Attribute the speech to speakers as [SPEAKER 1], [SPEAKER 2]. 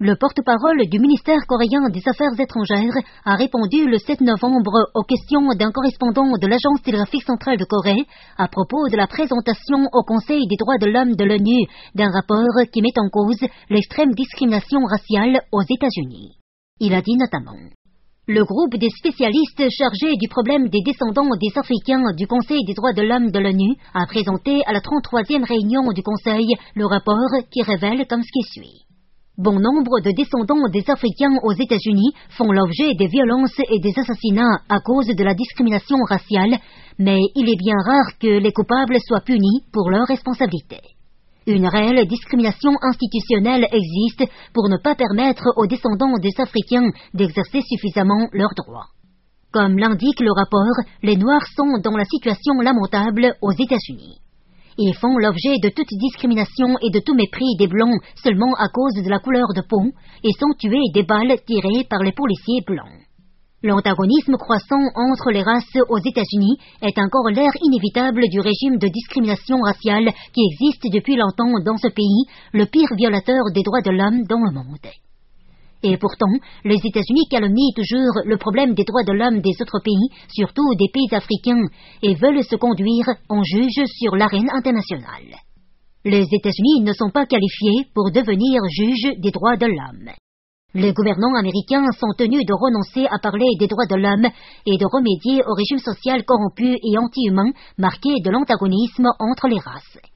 [SPEAKER 1] Le porte-parole du ministère coréen des Affaires étrangères a répondu le 7 novembre aux questions d'un correspondant de l'Agence télégraphique centrale de Corée à propos de la présentation au Conseil des droits de l'homme de l'ONU d'un rapport qui met en cause l'extrême discrimination raciale aux États-Unis. Il a dit notamment: le groupe des spécialistes chargés du problème des descendants des Africains du Conseil des droits de l'homme de l'ONU a présenté à la 33e réunion du Conseil le rapport qui révèle comme ce qui suit. Bon nombre de descendants des Africains aux États-Unis font l'objet des violences et des assassinats à cause de la discrimination raciale, mais il est bien rare que les coupables soient punis pour leurs responsabilités. Une réelle discrimination institutionnelle existe pour ne pas permettre aux descendants des Africains d'exercer suffisamment leurs droits. Comme l'indique le rapport, les Noirs sont dans la situation lamentable aux États-Unis. Ils font l'objet de toute discrimination et de tout mépris des Blancs seulement à cause de la couleur de peau et sont tués des balles tirées par les policiers blancs. L'antagonisme croissant entre les races aux États-Unis est un corollaire inévitable du régime de discrimination raciale qui existe depuis longtemps dans ce pays, le pire violateur des droits de l'homme dans le monde. Et pourtant, les États-Unis calomnient toujours le problème des droits de l'homme des autres pays, surtout des pays africains, et veulent se conduire en juge sur l'arène internationale. Les États-Unis ne sont pas qualifiés pour devenir juges des droits de l'homme. Les gouvernants américains sont tenus de renoncer à parler des droits de l'homme et de remédier au régime social corrompu et anti-humain marqué de l'antagonisme entre les races.